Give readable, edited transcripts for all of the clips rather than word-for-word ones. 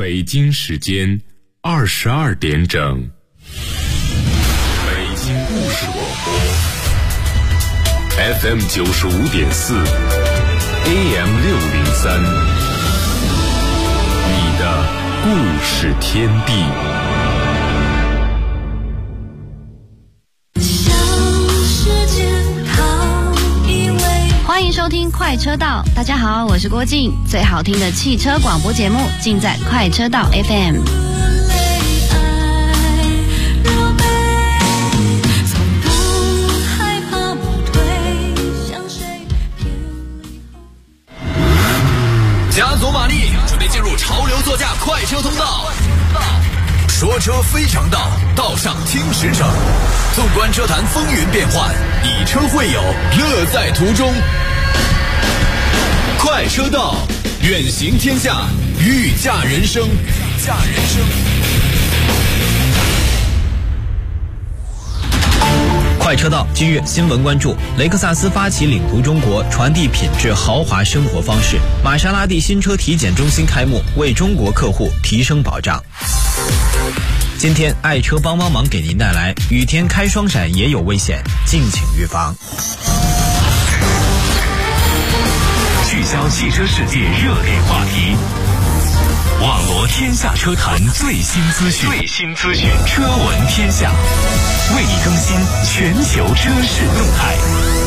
北京时间22点整，北京故事广播 FM 95.4 AM 603，你的故事天地。 欢迎收听快车道，大家好，我是郭静，最好听的汽车广播节目尽在快车道 FM。 加足马力，准备进入潮流座驾快车通道。说车非常道，道上听实诚。纵观车坛风云变幻，以车会友，乐在途中。快车道，远行天下，御驾人生。 快车道，今日新闻关注：雷克萨斯发起领途中国，传递品质豪华生活方式。玛莎拉蒂新车体检中心开幕，为中国客户提升保障。今天爱车帮忙给您带来雨天开双闪也有危险，敬请预防。 聚焦汽车世界热点话题，网罗天下车坛最新资讯，车闻天下，为你更新全球车市动态。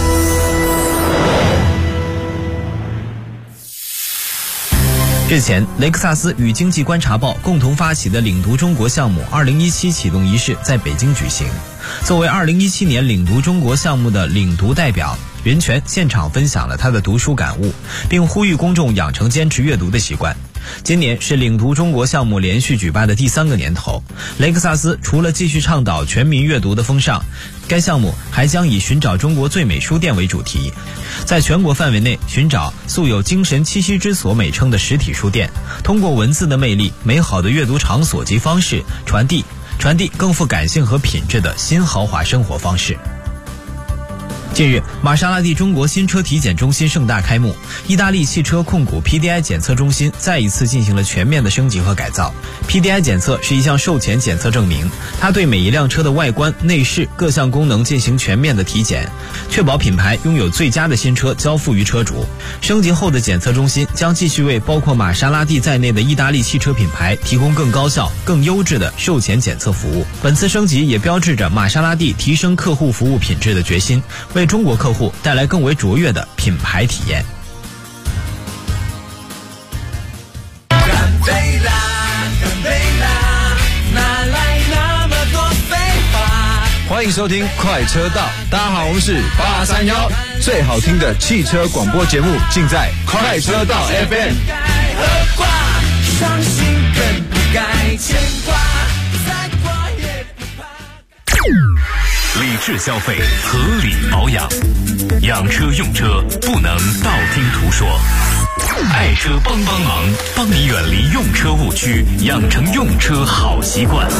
日前，雷克萨斯与经济观察报共同发起的领读中国项目2017启动仪式在北京举行。作为2017年领读中国项目的领读代表，任泉现场分享了他的读书感悟，并呼吁公众养成坚持阅读的习惯。今年是领读中国项目连续举办的第3个年头，雷克萨斯除了继续倡导全民阅读的风尚，该项目还将以寻找中国最美书店为主题，在全国范围内寻找素有精神栖息之所美称的实体书店，通过文字的魅力、美好的阅读场所及方式，传递更富感性和品质的新豪华生活方式。近日，玛莎拉蒂中国新车体检中心盛大开幕，意大利汽车控股 PDI 检测中心再一次进行了全面的升级和改造。PDI 检测是一项售前检测证明，它对每一辆车的外观、内饰各项功能进行全面的体检，确保品牌拥有最佳的新车交付于车主。升级后的检测中心将继续为包括玛莎拉蒂在内的意大利汽车品牌提供更高效、更优质的售前检测服务。本次升级也标志着玛莎拉蒂提升客户服务品质的决心，为中国客户带来更为卓越的品牌体验。 欢迎收听快车道，大家好，我们是831，最好听的汽车广播节目尽在快车道 FM。伤心更不该牵挂，再挂也不怕。 理智消费，合理保养，养车用车不能道听途说。爱车帮忙，帮你远离用车误区，养成用车好习惯。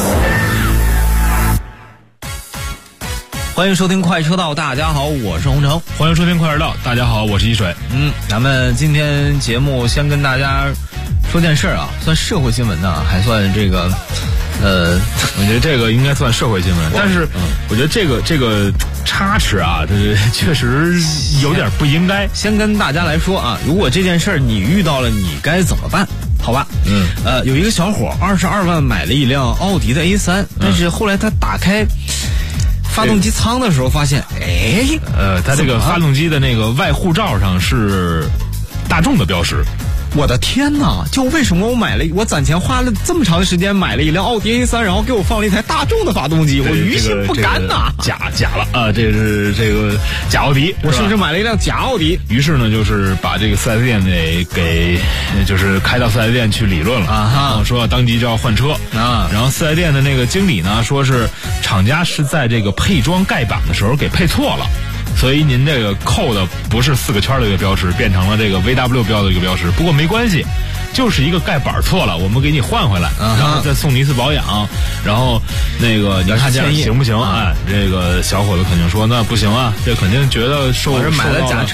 欢迎收听快车道，大家好，我是洪城。 欢迎收听快车道，大家好，我是一水。 咱们今天节目先跟大家说件事啊，算社会新闻呢，还算这个我觉得这个应该算社会新闻，但是我觉得这个插翅啊，这确实有点不应该。 先跟大家来说啊，如果这件事儿你遇到了，你该怎么办？好吧，有一个小伙22万买了一辆奥迪的 A3，但是后来他打开发动机舱的时候发现， 它这个发动机的那个外护罩上是大众的标识。 我的天哪！就为什么我攒钱花了这么长时间买了一辆奥迪 A3，然后给我放了一台大众的发动机，我于心不甘呐！ 假了啊！这是这个假奥迪， 我是不是买了一辆假奥迪？ 于是呢，就是把这个4S店给就是开到4S店去理论了啊，说当即就要换车啊。然后4S店的那个经理呢，说是厂家是在这个配装盖板的时候给配错了。所以您这个扣的不是4个圈的一个标识，变成了这个 VW 标的一个标识。不过没关系，就是一个盖板错了，我们给你换回来，然后再送你一次保养。然后那个你看这样行不行？这个小伙子肯定说那不行啊，这肯定觉得受买了假车了。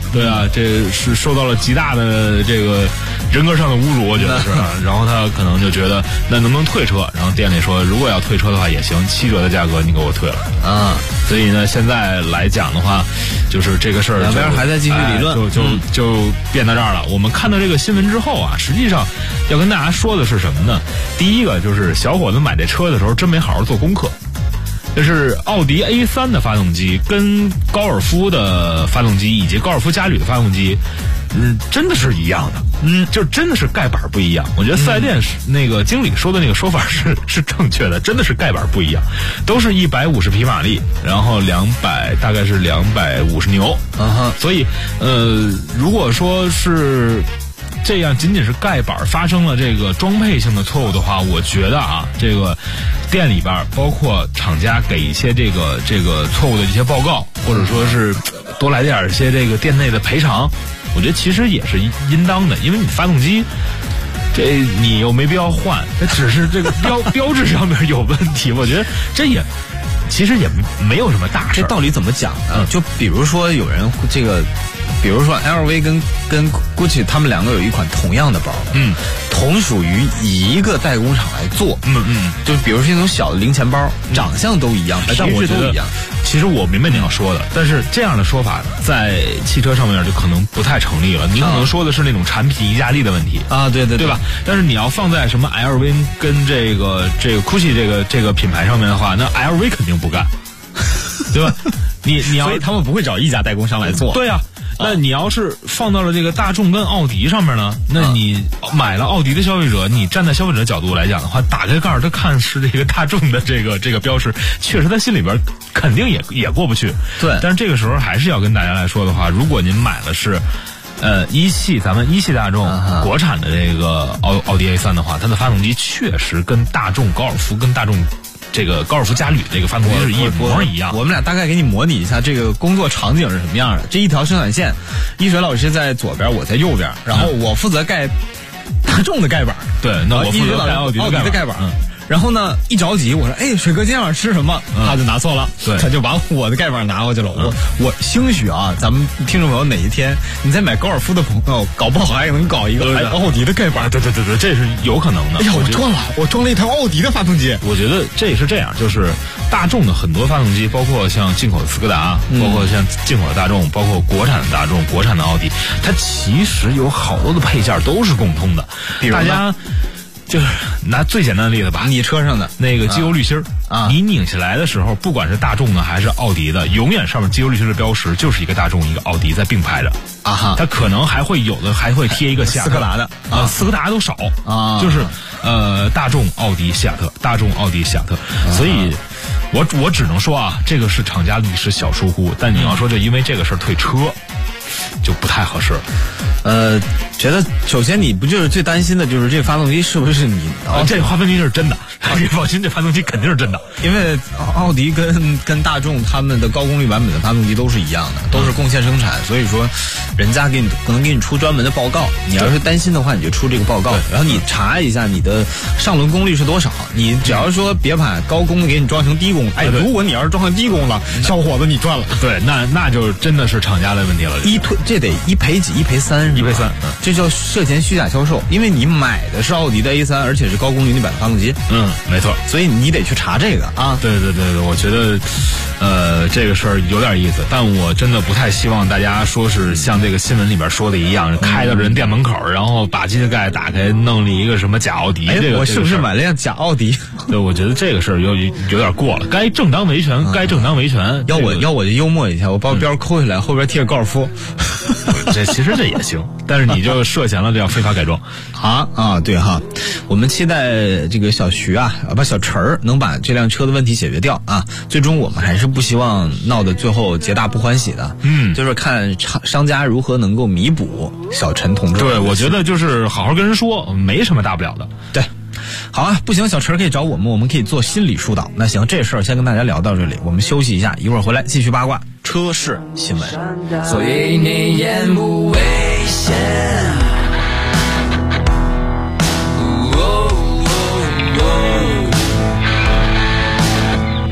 对啊，这是受到了极大的这个人格上的侮辱，我觉得是。然后他可能就觉得，那能不能退车？然后店里说，如果要退车的话也行，7折的价格你给我退了啊。所以呢，现在来讲的话，就是这个事儿两边还在继续理论， 就变到这儿了。我们看到这个新闻之后啊，实际上要跟大家说的是什么呢？第一个就是小伙子买这车的时候真没好好做功课。就是奥迪 A3 的发动机跟高尔夫的发动机以及高尔夫嘉旅的发动机，真的是一样的，就真的是盖板不一样。我觉得四 S 店那个经理说的那个说法是正确的，真的是盖板不一样，都是150匹马力，然后大概是250牛，所以如果说是这样仅仅是盖板发生了这个装配性的错误的话，我觉得啊，这个店里边包括厂家给一些这个错误的一些报告，或者说是多来点一些这个店内的赔偿，我觉得其实也是应当的，因为你发动机这你又没必要换，它只是这个标志上面有问题，我觉得这也其实也没有什么大事。 这道理怎么讲呢？就比如说有人这个。比如说 LV 跟 Gucci 他们两个有一款同样的包，同属于一个代工厂来做，就比如说那种小的零钱包，长相都一样， 但我觉得其实我明白你要说的，但是这样的说法在汽车上面就可能不太成立了。你可能说的是那种产品溢价力的问题啊，对吧？但是你要放在什么 LV 跟这个 Gucci 这个品牌上面的话，那 LV 肯定不干，对吧？你要， 所以他们不会找一家代工商来做。 对啊。那你要是放到了这个大众跟奥迪上面呢？那你买了奥迪的消费者，你站在消费者角度来讲的话，打开盖儿他看是这个大众的这个标识，确实他心里边肯定也过不去。 对， 但是这个时候还是要跟大家来说的话，如果您买的是咱们一汽大众国产的这个奥迪 A3 的话，它的发动机确实跟大众高尔夫跟大众这个高尔夫嘉旅这个发动机是一模一样。 我们俩大概给你模拟一下这个工作场景是什么样的。这一条生产线，一水老师在左边，我在右边，然后我负责盖大众的盖板， 对，那我负责盖奥迪的盖板。 然后呢，一着急，我说：“哎，水哥今天晚上吃什么？”他就拿错了， 对， 他就把我的盖板拿过去了。我兴许啊，咱们听众朋友哪一天你再买高尔夫的朋友，搞不好还能搞一个奥迪的盖板。 对，这是有可能的。 哎呀，我装了一台奥迪的发动机。 我觉得这也是这样，就是大众的很多发动机，包括像进口的斯柯达，包括像进口的大众，包括国产的大众、国产的奥迪，它其实有好多的配件都是共通的。 比如大家。就是拿最简单的例子吧， 你车上的那个机油滤芯啊，你拧下来的时候，不管是大众的还是奥迪的，永远上面机油滤芯的标识就是一个大众一个奥迪在并排着啊哈， 它可能还会有的还会贴一个西亚特斯柯达的斯柯达都少啊， 就是大众奥迪西亚特，大众奥迪西亚特，所以我只能说啊，这个是厂家历史小疏忽，但你要说就因为这个事儿退车，就不太合适。 觉得首先你不就是最担心的就是这发动机是不是你这发动机是真的，你放心，这发动机肯定是真的， 因为奥迪跟大众他们的高功率版本的发动机都是一样的，都是共线生产，所以说人家可能给你出专门的报告，你要是担心的话你就出这个报告，然后你查一下你的上轮功率是多少，你只要说别把高功给你装成低功，哎，如果你要是装成低功了，小伙子你赚了， 对，那就真的是厂家的问题了， 这得1赔几1赔3，这叫涉嫌虚假销售，因为你买的是奥迪的 A3， 而且是高功率那版的发动机。 没错， 所以你得去查这个啊。 对，我觉得这个事儿有点意思，但我真的不太希望大家说是像这个新闻里边说的一样，开到人店门口，然后把机子盖打开，弄了一个什么假奥迪。 我是不是买了辆假奥迪？ 对，我觉得这个事儿有点过了，该正当维权，该正当维权。 要我就幽默一下，我把标抠下来，后边贴着高尔夫。 其实这也行，但是你就涉嫌了这样非法改装对哈。我们期待这个小徐把小陈儿能把这辆车的问题解决掉啊。最终我们还是不希望闹得最后皆大不欢喜的，就是看商家如何能够弥补小陈同志。 对，我觉得就是好好跟人说，没什么大不了的。 对。好啊，不行，小陈可以找我们可以做心理疏导。那行，这事儿先跟大家聊到这里，我们休息一下，一会儿回来继续八卦车市新闻。 所以你言不危险。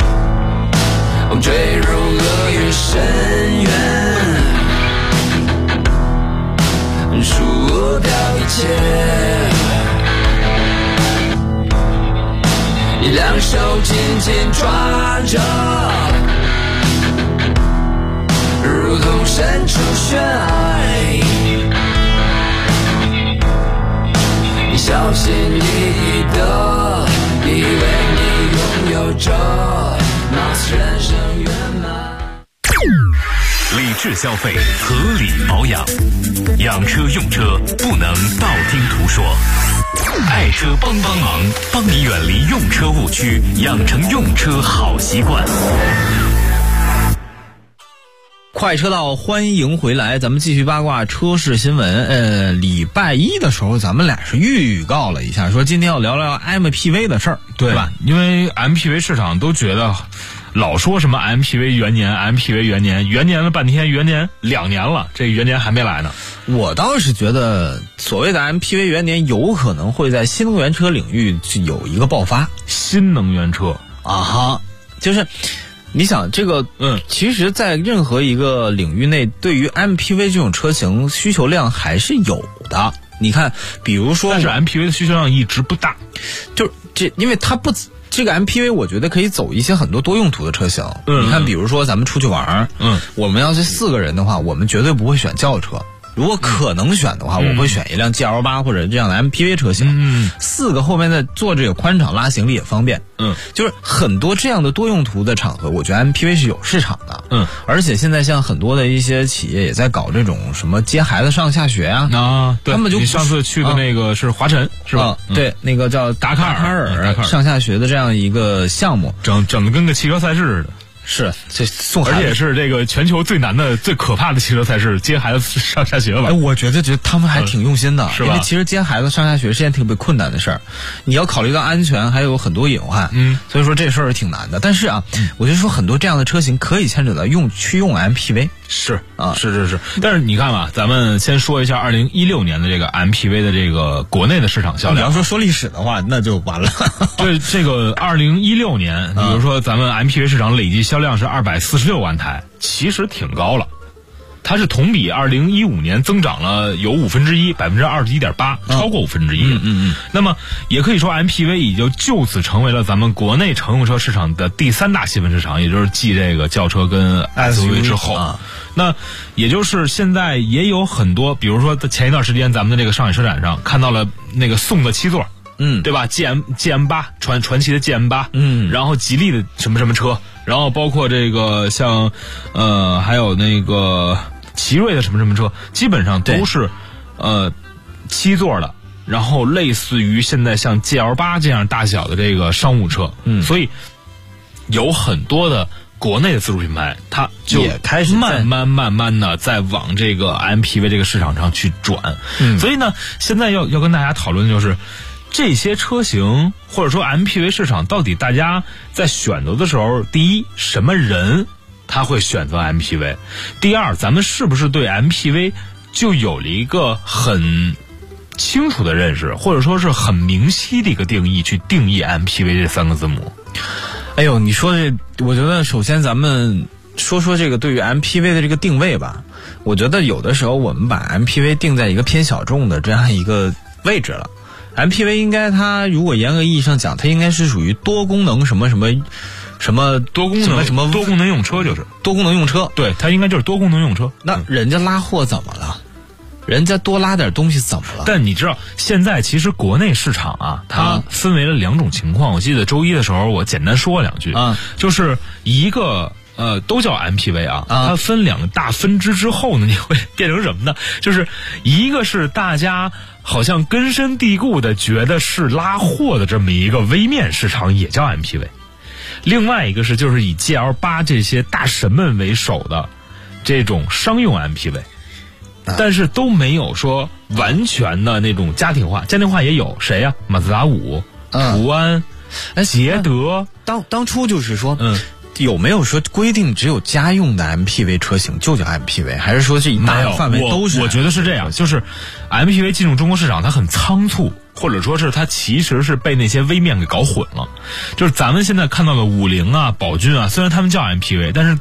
坠入了越深渊。 输掉一切，一两手紧紧抓着，如同身处悬崖，你小心翼翼的以为你拥有着那次人生圆满。 理智消费，合理保养，养车用车不能道听途说。爱车帮忙，帮你远离用车误区，养成用车好习惯。 快车道，欢迎回来，咱们继续八卦车市新闻。礼拜一的时候，咱们俩是预告了一下，说今天要聊聊 MPV 的事儿，对吧？ 因为 MPV 市场都觉得老说什么 MPV 元年 MPV 元年，元年了半天，元年2年了，这元年还没来呢。 我倒是觉得所谓的 MPV 元年有可能会在新能源车领域有一个爆发。 新能源车啊哈，就是你想这个其实在任何一个领域内，对于 MPV 这种车型需求量还是有的。你看比如说， 但是 MPV 的需求量一直不大， 就是因为它不这个 MPV 我觉得可以走一些很多多用途的车型。你看比如说咱们出去玩，我们要是4个人的话，我们绝对不会选轿车。如果可能选的话，我会选一辆 GL8 或者这样的 MPV 车型。4个后面的坐着也宽敞，拉行李也方便。就是很多这样的多用途的场合，我觉得 MPV 是有市场的。而且现在像很多的一些企业也在搞这种什么接孩子上下学啊。 对， 他们就你上次去的那个是华晨是吧？ 对，那个叫达喀尔上下学的这样一个项目， 整的跟个汽车赛事似的。 是，这送孩子， 而且是这个全球最难的、最可怕的汽车赛事，接孩子上下学吧。 我觉得他们还挺用心的， 是吧？ 因为其实接孩子上下学是件特别困难的事儿，你要考虑到安全，还有很多隐患。所以说这事儿挺难的。但是啊，我就说很多这样的车型可以牵扯到去用 MPV。 是啊，是。但是你看吧，咱们先说一下2016年的这个 MPV 的这个国内的市场销量。 你要说历史的话，那就完了。 对，这个2016年，比如说咱们 MPV 市场累计销量是246万台，其实挺高了。它是同比2015年增长了有1%，21.8%，超过1%。那么也可以说 MPV 已经就此成为了咱们国内乘用车市场的第3大细分市场，也就是继这个轿车跟 SUV 之后。那也就是现在也有很多，比如说前一段时间咱们的这个上海车展上看到了那个宋的7座。对吧 ？GM8 传祺的 GM8，然后吉利的什么车，然后包括这个像还有那个奇瑞的什么车，基本上都是7座的，然后类似于现在像 GL8 这样大小的这个商务车，所以有很多的国内的自主品牌，它就也开始慢慢的在往这个 MPV 这个市场上去转。所以呢，现在要跟大家讨论的就是，这些车型或者说 MPV 市场到底大家在选择的时候，第一，什么人他会选择 MPV？ 第二，咱们是不是对 MPV 就有了一个很清楚的认识，或者说是很明晰的一个定义，去定义 MPV 这3个字母？ 哎呦，你说这，我觉得首先咱们说这个对于 MPV 的这个定位吧，我觉得有的时候我们把 MPV 定在一个偏小众的这样一个位置了。MPV 应该它如果严格意义上讲，它应该是属于多功能什么多功能用车，就是多功能用车。 对，它应该就是多功能用车。 那人家拉货怎么了？人家多拉点东西怎么了？ 但你知道现在其实国内市场啊，它分为了2种情况。我记得周一的时候我简单说了2句，就是一个都叫 MPV 啊，它分2个大分支之后呢，你会变成什么呢？就是一个是大家好像根深蒂固的觉得是拉货的这么一个微面市场，也叫 MPV。另外一个是就是以 GL8 这些大神们为首的这种商用 MPV， 但是都没有说完全的那种家庭化。家庭化也有谁呀？马自达5、途安、捷德。 当初就是说，有没有说规定只有家用的 MPV 车型就叫 MPV， 还是说这一大范围都是？ 我觉得是这样，就是 MPV 进入中国市场它很仓促，或者说是它其实是被那些微面给搞混了。就是咱们现在看到的50啊、宝骏啊，虽然他们叫 MPV， 但是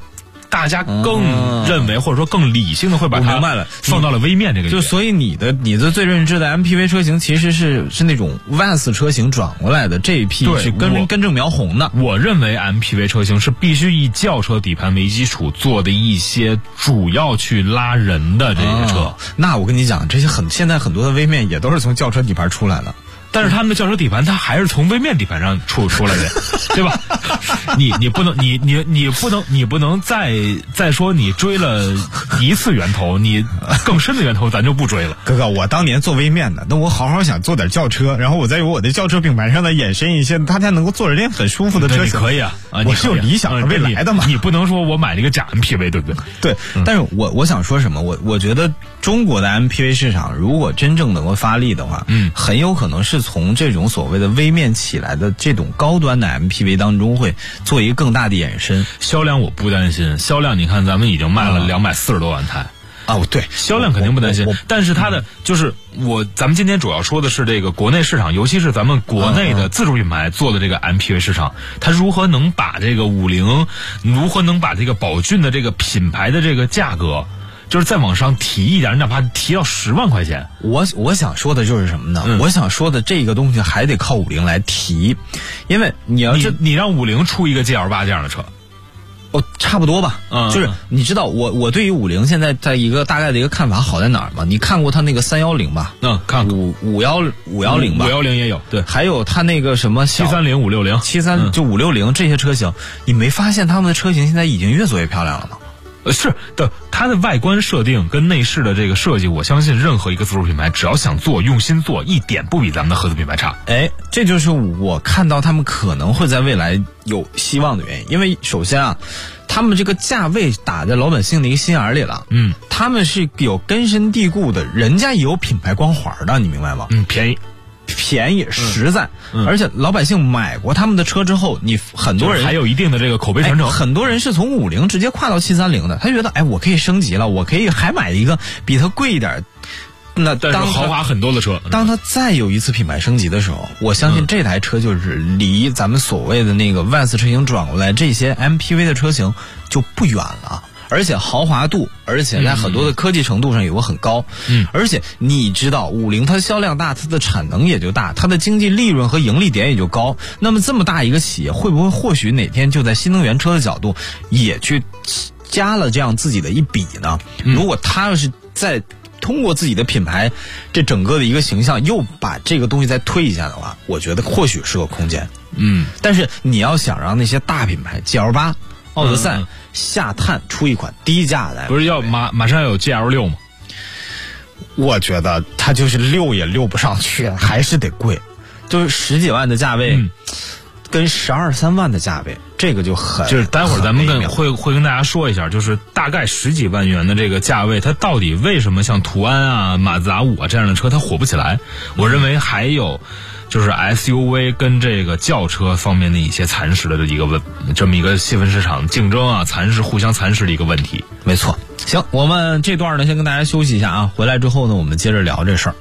大家更认为或者说更理性的会把它放到了微面这个。 就所以你的最认知的 MPV 车型其实是那种 VAS 车型转过来的，这一批是根正苗红的。 我认为 MPV 车型是必须以轿车底盘为基础做的一些主要去拉人的这个车。 那我跟你讲，这些现在很多的微面也都是从轿车底盘出来的。 但是他们的轿车底盘，它还是从微面底盘上出来的，对吧？你不能再说你追了一次源头，你更深的源头咱就不追了。 哥哥，我当年做微面的，那我好想做点轿车，然后我再由我的轿车品牌上的衍生一些，大家能够做着点很舒服的车型。 可以啊， 我是有理想的未来的嘛。 你不能说我买了一个假 MPV， 对不对？ 对，但是我想说什么？我觉得中国的 MPV 市场如果真正能够发力的话，很有可能是从这种所谓的微面起来的这种高端的 MPV 当中会做一个更大的延伸。 销量我不担心，销量你看咱们已经卖了240多万台。 对， 销量肯定不担心，但是它的就是咱们今天主要说的是这个国内市场，尤其是咱们国内的自主品牌做的这个 MPV 市场，它如何能把这个50，如何能把这个宝骏的这个品牌的这个价格，就是再往上提一点，哪怕提到10万块钱。 我想说的就是什么呢？我想说的这个东西还得靠50来提，因为你让50出一个 GL8 这样的车。 差不多吧，就是你知道我对于50现在在一个大概的一个看法好在哪儿吗？你看过他那个310吧？ 看过 510吧 ，510也有，对， 还有他那个什么 730、560、 73就560这些车型，你没发现他们的车型现在已经越做越漂亮了吗？ 是的，它的外观设定跟内饰的这个设计，我相信任何一个自主品牌只要想做，用心做，一点不比咱们的合资品牌差。 这就是我看到他们可能会在未来有希望的原因。因为首先啊，他们这个价位打在老百姓的一个心眼里了。他们是有根深蒂固的，人家也有品牌光环的，你明白吗？便宜实在，而且老百姓买过他们的车之后，你很多人还有一定的这个口碑传承。 很多人是从50直接跨到730的，他觉得我可以升级了，我可以还买一个比它贵一点。那但是豪华很多的车， 当它再有一次品牌升级的时候，我相信这台车就是离咱们所谓的那个 VAS 车型转过来这些 MPV 的车型就不远了。而且豪华度，而且在很多的科技程度上也会很高。而且你知道50它销量大，它的产能也就大，它的经济利润和盈利点也就高。那么这么大一个企业，会不会或许哪天就在新能源车的角度也去加了这样自己的一笔呢？如果他要是在通过自己的品牌这整个的一个形象又把这个东西再推一下的话，我觉得或许是个空间。但是你要想让那些大品牌 GL8、奥德赛、下探出一款低价的， 不是要马上要有 GL6 吗？ 我觉得它就是6也6不上去，还是得贵，就是10几万的价位，跟12、13万的价位，这个就很就是待会儿咱们会跟大家说一下，就是大概10几万元的这个价位，它到底为什么像途安啊、马自达5啊这样的车它火不起来？我认为还有就是 SUV 跟这个轿车方面的一些蚕食的这么一个细分市场竞争啊，互相蚕食的一个问题。 没错。行，我们这段呢先跟大家休息一下啊，回来之后呢我们接着聊这事儿。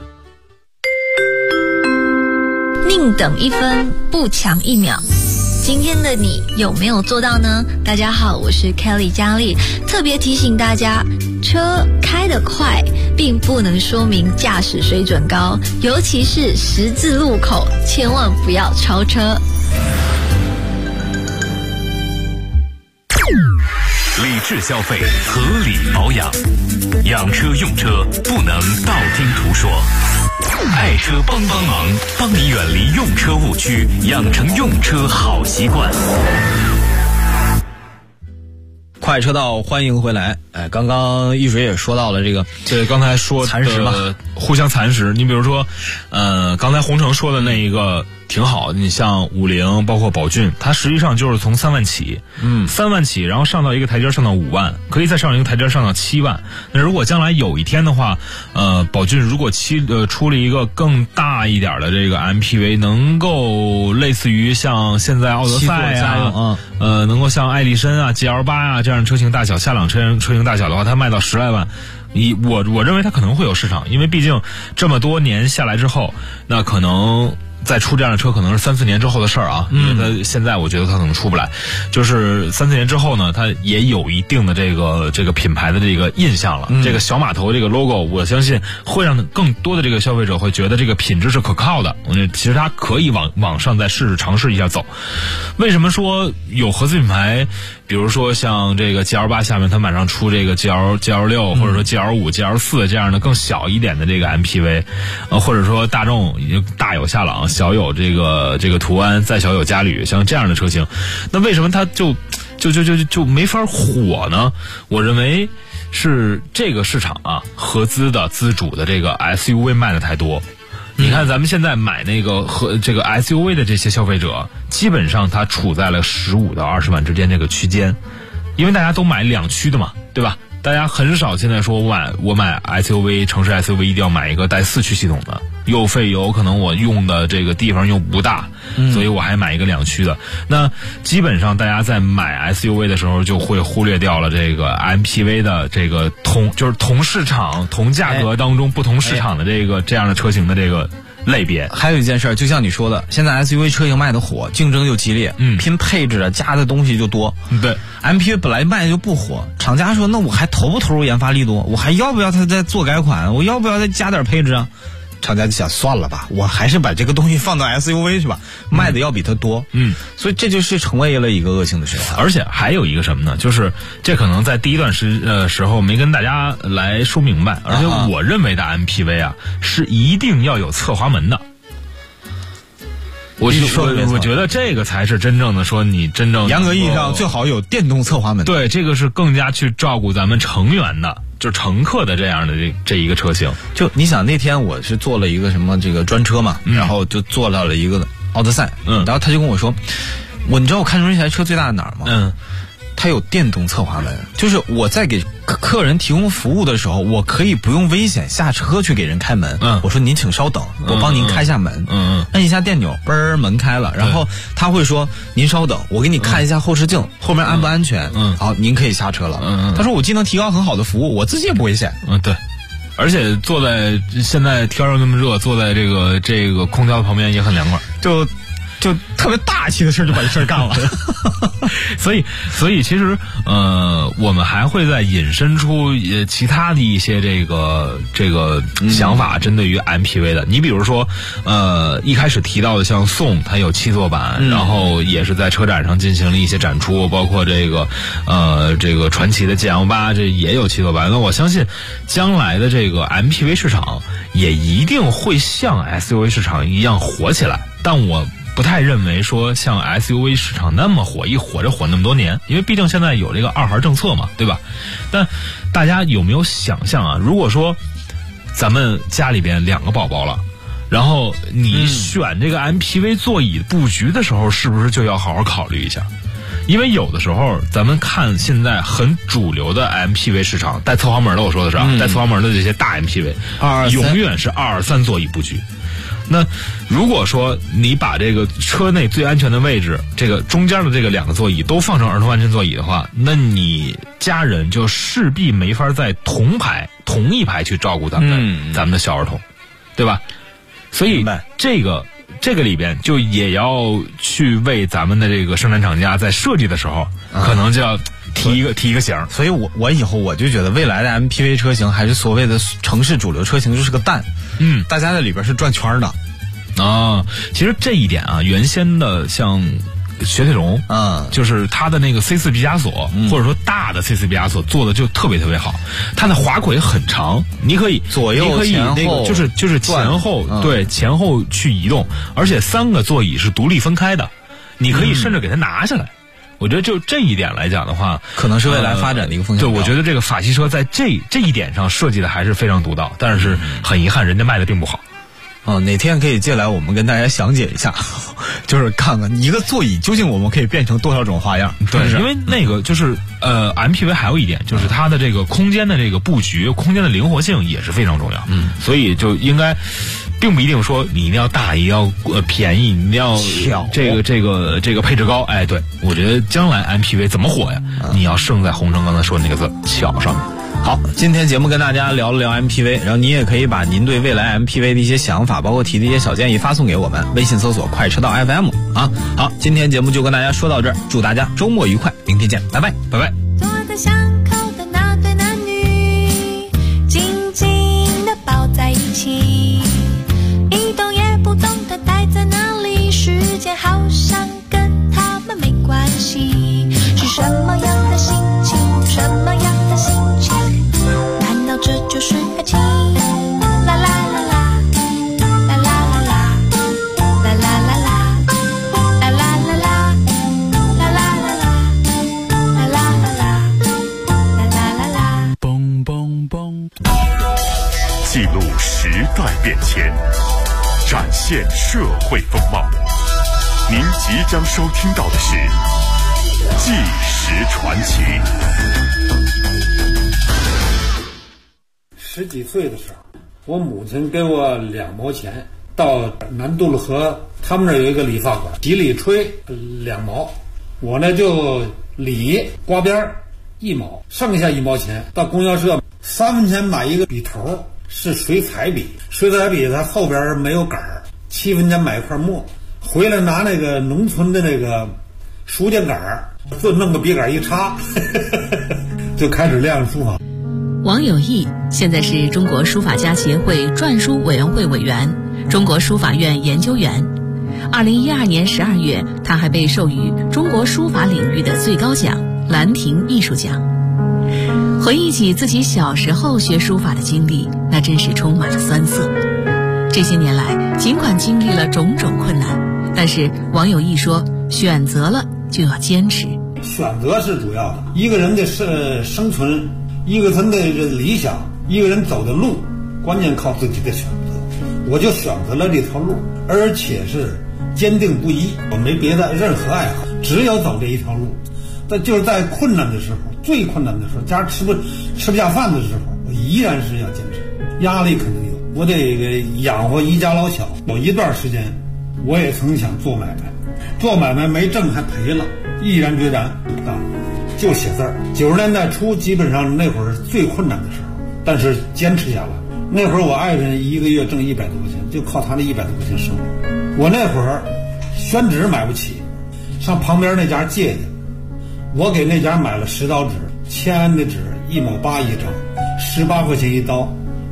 宁等一分，不抢一秒。今天的你有没有做到呢？大家好，我是 Kelly 佳丽，特别提醒大家，车开得快并不能说明驾驶水准高，尤其是十字路口，千万不要超车。 理智消费，合理保养，养车用车不能道听途说。爱车帮忙，帮你远离用车误区，养成用车好习惯。 快车道，欢迎回来。刚刚一水也说到了这个， 对，刚才说蚕食嘛， 互相蚕食。你比如说，刚才洪城说的那一个挺好的，你像50，包括宝骏，它实际上就是从3万起，3万起，然后上到一个台阶上到5万，可以再上一个台阶上到7万。那如果将来有一天的话，宝骏如果出了一个更大一点的这个 MPV， 能够类似于像现在奥德赛啊，能够像艾力绅啊、GL8啊这样的车型大小，夏朗车型大小的话，它卖到10来万。我认为它可能会有市场，因为毕竟这么多年下来之后，那可能再出这样的车可能是3-4年之后的事儿啊，因为它现在我觉得它可能出不来，就是3-4年之后呢，它也有一定的这个品牌的这个印象了。这个小码头这个 logo， 我相信会让更多的这个消费者会觉得这个品质是可靠的。我觉得其实它可以往上再尝试一下走。为什么说有合资品牌？比如说像这个 GL8 下面它马上出这个 GL6 或者说 GL5、GL4 这样的更小一点的这个 MPV，或者说大众已经大有夏朗，小有这个途安，再小有嘉旅，像这样的车型，那为什么它就没法火呢？我认为是这个市场啊，合资的自主的这个 SUV 卖的太多。你看咱们现在买那个和这个 SUV 的这些消费者，基本上它处在了15到20万之间这个区间，因为大家都买2驱的嘛，对吧？大家很少现在说我买 SUV 城市 SUV 一定要买一个带4驱系统的，又费油，可能我用的这个地方又不大，所以我还买一个2驱的。那基本上大家在买 SUV 的时候就会忽略掉了这个 MPV 的这个就是同市场同价格当中不同市场的这样的车型的这个类别。 还有一件事，就像你说的，现在 SUV 车型卖的火，竞争又激烈，拼配置啊，加的东西就多。 对 ，MPV 本来卖的就不火，厂家说那我还投不投入研发力度？我还要不要他再做改款？我要不要再加点配置啊？厂家就想算了吧，我还是把这个东西放到 SUV 去吧，卖的要比它多。所以这就是成为了一个恶性的循环。 而且还有一个什么呢？就是这可能在第一段时候没跟大家来说明白，而且我认为的 MPV 啊是一定要有侧滑门的。我觉得这个才是真正的说你真正严格意义上最好有电动侧滑门。 对，这个是更加去照顾咱们成员的，就是乘客的这样的这一个车型。 就你想那天我是坐了一个什么这个专车嘛，然后就坐到了一个奥德赛，然后他就跟我说，你知道我看中这台车最大的哪儿吗？它有电动侧滑门，就是我在给客人提供服务的时候，我可以不用危险下车去给人开门。我说您请稍等，我帮您开下门。按一下电钮，嘣儿门开了，然后他会说您稍等，我给你看一下后视镜，后面安不安全？好，您可以下车了。他说我既能提高很好的服务，我自己也不危险。 对。而且坐在现在天又那么热，坐在这个空调旁边也很凉快， 就特别大气的事就把这事干了。 所以其实我们还会再引申出其他的一些这个想法，针对于 MPV 的。你比如说一开始提到的像宋，它有7座版，然后也是在车展上进行了一些展出，包括这个传祺的 GL8 这也有7座版。那我相信将来的这个 MPV 市场也一定会像 SUV 市场一样火起来，但我不太认为说像 SUV 市场那么火，一火就火那么多年，因为毕竟现在有这个2孩政策嘛，对吧？但大家有没有想象啊？如果说咱们家里边2个宝宝了，然后你选这个 MPV 座椅布局的时候，是不是就要好好考虑一下？因为有的时候咱们看现在很主流的 MPV 市场，带侧滑门的，我说的是带侧滑门的这些大 MPV， 永远是2-3座椅布局。那如果说你把这个车内最安全的位置，这个中间的这个2个座椅都放成儿童安全座椅的话，那你家人就势必没法在同一排去照顾咱们的小儿童，对吧？所以这个里边就也要去为咱们的这个生产厂家在设计的时候，可能就要提一个型。 所以我以后我就觉得未来的 MPV 车型还是所谓的城市主流车型就是个蛋，大家在里边是转圈的。 其实这一点啊，原先的像雪铁龙，就是它的那个 C4 毕加索，或者说大的 C4 毕加索做的就特别特别好，它的滑轨很长，你可以左右前后就是前后前后去移动，而且3个座椅是独立分开的，你可以甚至给它拿下来。我觉得就这一点来讲的话， 可能是未来发展的一个风向标。 对，我觉得这个法系车在这一点上设计的还是非常独到，但是很遗憾，人家卖的并不好。 哪天可以借来我们跟大家详解一下，就是看看一个座椅究竟我们可以变成多少种花样。 对，因为那个就是MPV 还有一点就是它的这个空间的这个布局，空间的灵活性也是非常重要。所以就应该并不一定说你一定要大，一定要便宜，你一定要这个配置高。对，我觉得将来 MPV 怎么火呀？你要胜在洪城刚才说的那个字巧上。 好，今天节目跟大家聊了聊 MPV， 然后你也可以把您对未来 MPV 的一些想法，包括提的一些小建议发送给我们，微信搜索快车道 FM 啊。好，今天节目就跟大家说到这儿，祝大家周末愉快，明天见，拜拜，拜拜。 坐在巷口的那对男女，紧紧地抱在一起，一动也不动地待在那里，时间好像跟他们没关系。是什么样的心情？什么样的心情？难道这就是爱情？啦啦啦啦，啦啦啦啦，啦啦啦啦，啦啦啦啦，啦啦啦啦，啦啦啦啦，啦啦啦啦， 嘣嘣嘣！记录时代变迁，展现社会风貌。您即将收听到的是《纪实传奇》。 10几岁的时候，我母亲给我2毛钱，到南渡了河，他们那儿有一个理发馆，洗理吹2毛，我呢就理刮边1毛，剩下1毛钱到供销社3分钱买一个笔头，是水彩笔，水彩笔它后边没有杆儿，7分钱买一块墨，回来拿那个农村的那个书架杆儿，就弄个笔杆一插就开始练书法。 王有义现在是中国书法家协会篆书委员会委员、中国书法院研究员。2012年12月，他还被授予中国书法领域的最高奖兰亭艺术奖。回忆起自己小时候学书法的经历，那真是充满了酸涩。这些年来，尽管经历了种种困难，但是王有义说，选择了就要坚持。 选择是主要的，一个人的生存，一个人的理想，一个人走的路，关键靠自己的选择。我就选择了这条路，而且是坚定不移，我没别的任何爱好，只有走这一条路。但就是在困难的时候，最困难的时候，家吃不下饭的时候，我依然是要坚持。压力肯定有，我得养活一家老小。有一段时间，我也曾想做买卖，做买卖没挣还赔了，毅然决然就写字儿。90年代初，基本上那会儿是最困难的时候，但是坚持下来。那会儿我爱人1个月挣100多块钱，就靠他那100多块钱生活。我那会儿宣纸买不起，上旁边那家借去，我给那家买了10刀纸，签安的纸1毛8一张，18块钱一刀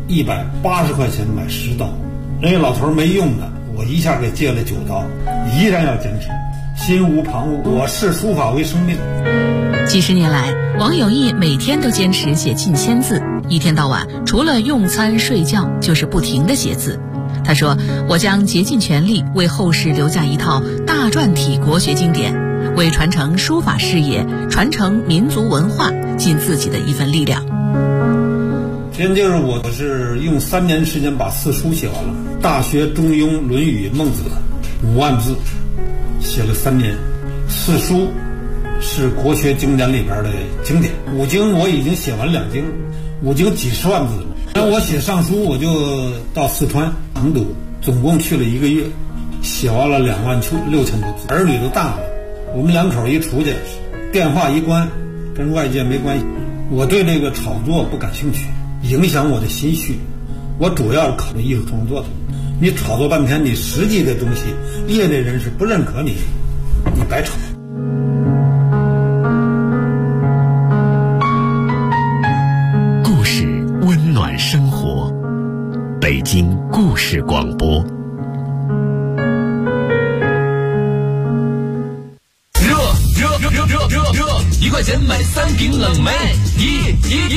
，180块钱买10刀。人家老头没用的，我一下给借了9刀，依然要坚持，心无旁骛。我视书法为生命。 几十年来，王有义每天都坚持写近1000字，一天到晚除了用餐睡觉就是不停地写字。他说，我将竭尽全力为后世留下一套大篆体国学经典，为传承书法事业、传承民族文化尽自己的一份力量。 今就是我是用3年时间把4书写完了，《大学》《中庸》《论语》《孟子》5万字，写了3年。4书是国学经典里边的经典，5经我已经写完2经，5经几十万字了。那我写上书，我就到四川成都，总共去了1个月，写完了26000多字。儿女都大了，我们2口一出去，电话一关，跟外界没关系。我对这个炒作不感兴趣，影响我的心绪。我主要是考虑艺术创作的。你炒作半天，你实际的东西，业内人士不认可你，你白炒。 故事温暖生活，北京故事广播。 热，1块钱买3瓶冷梅，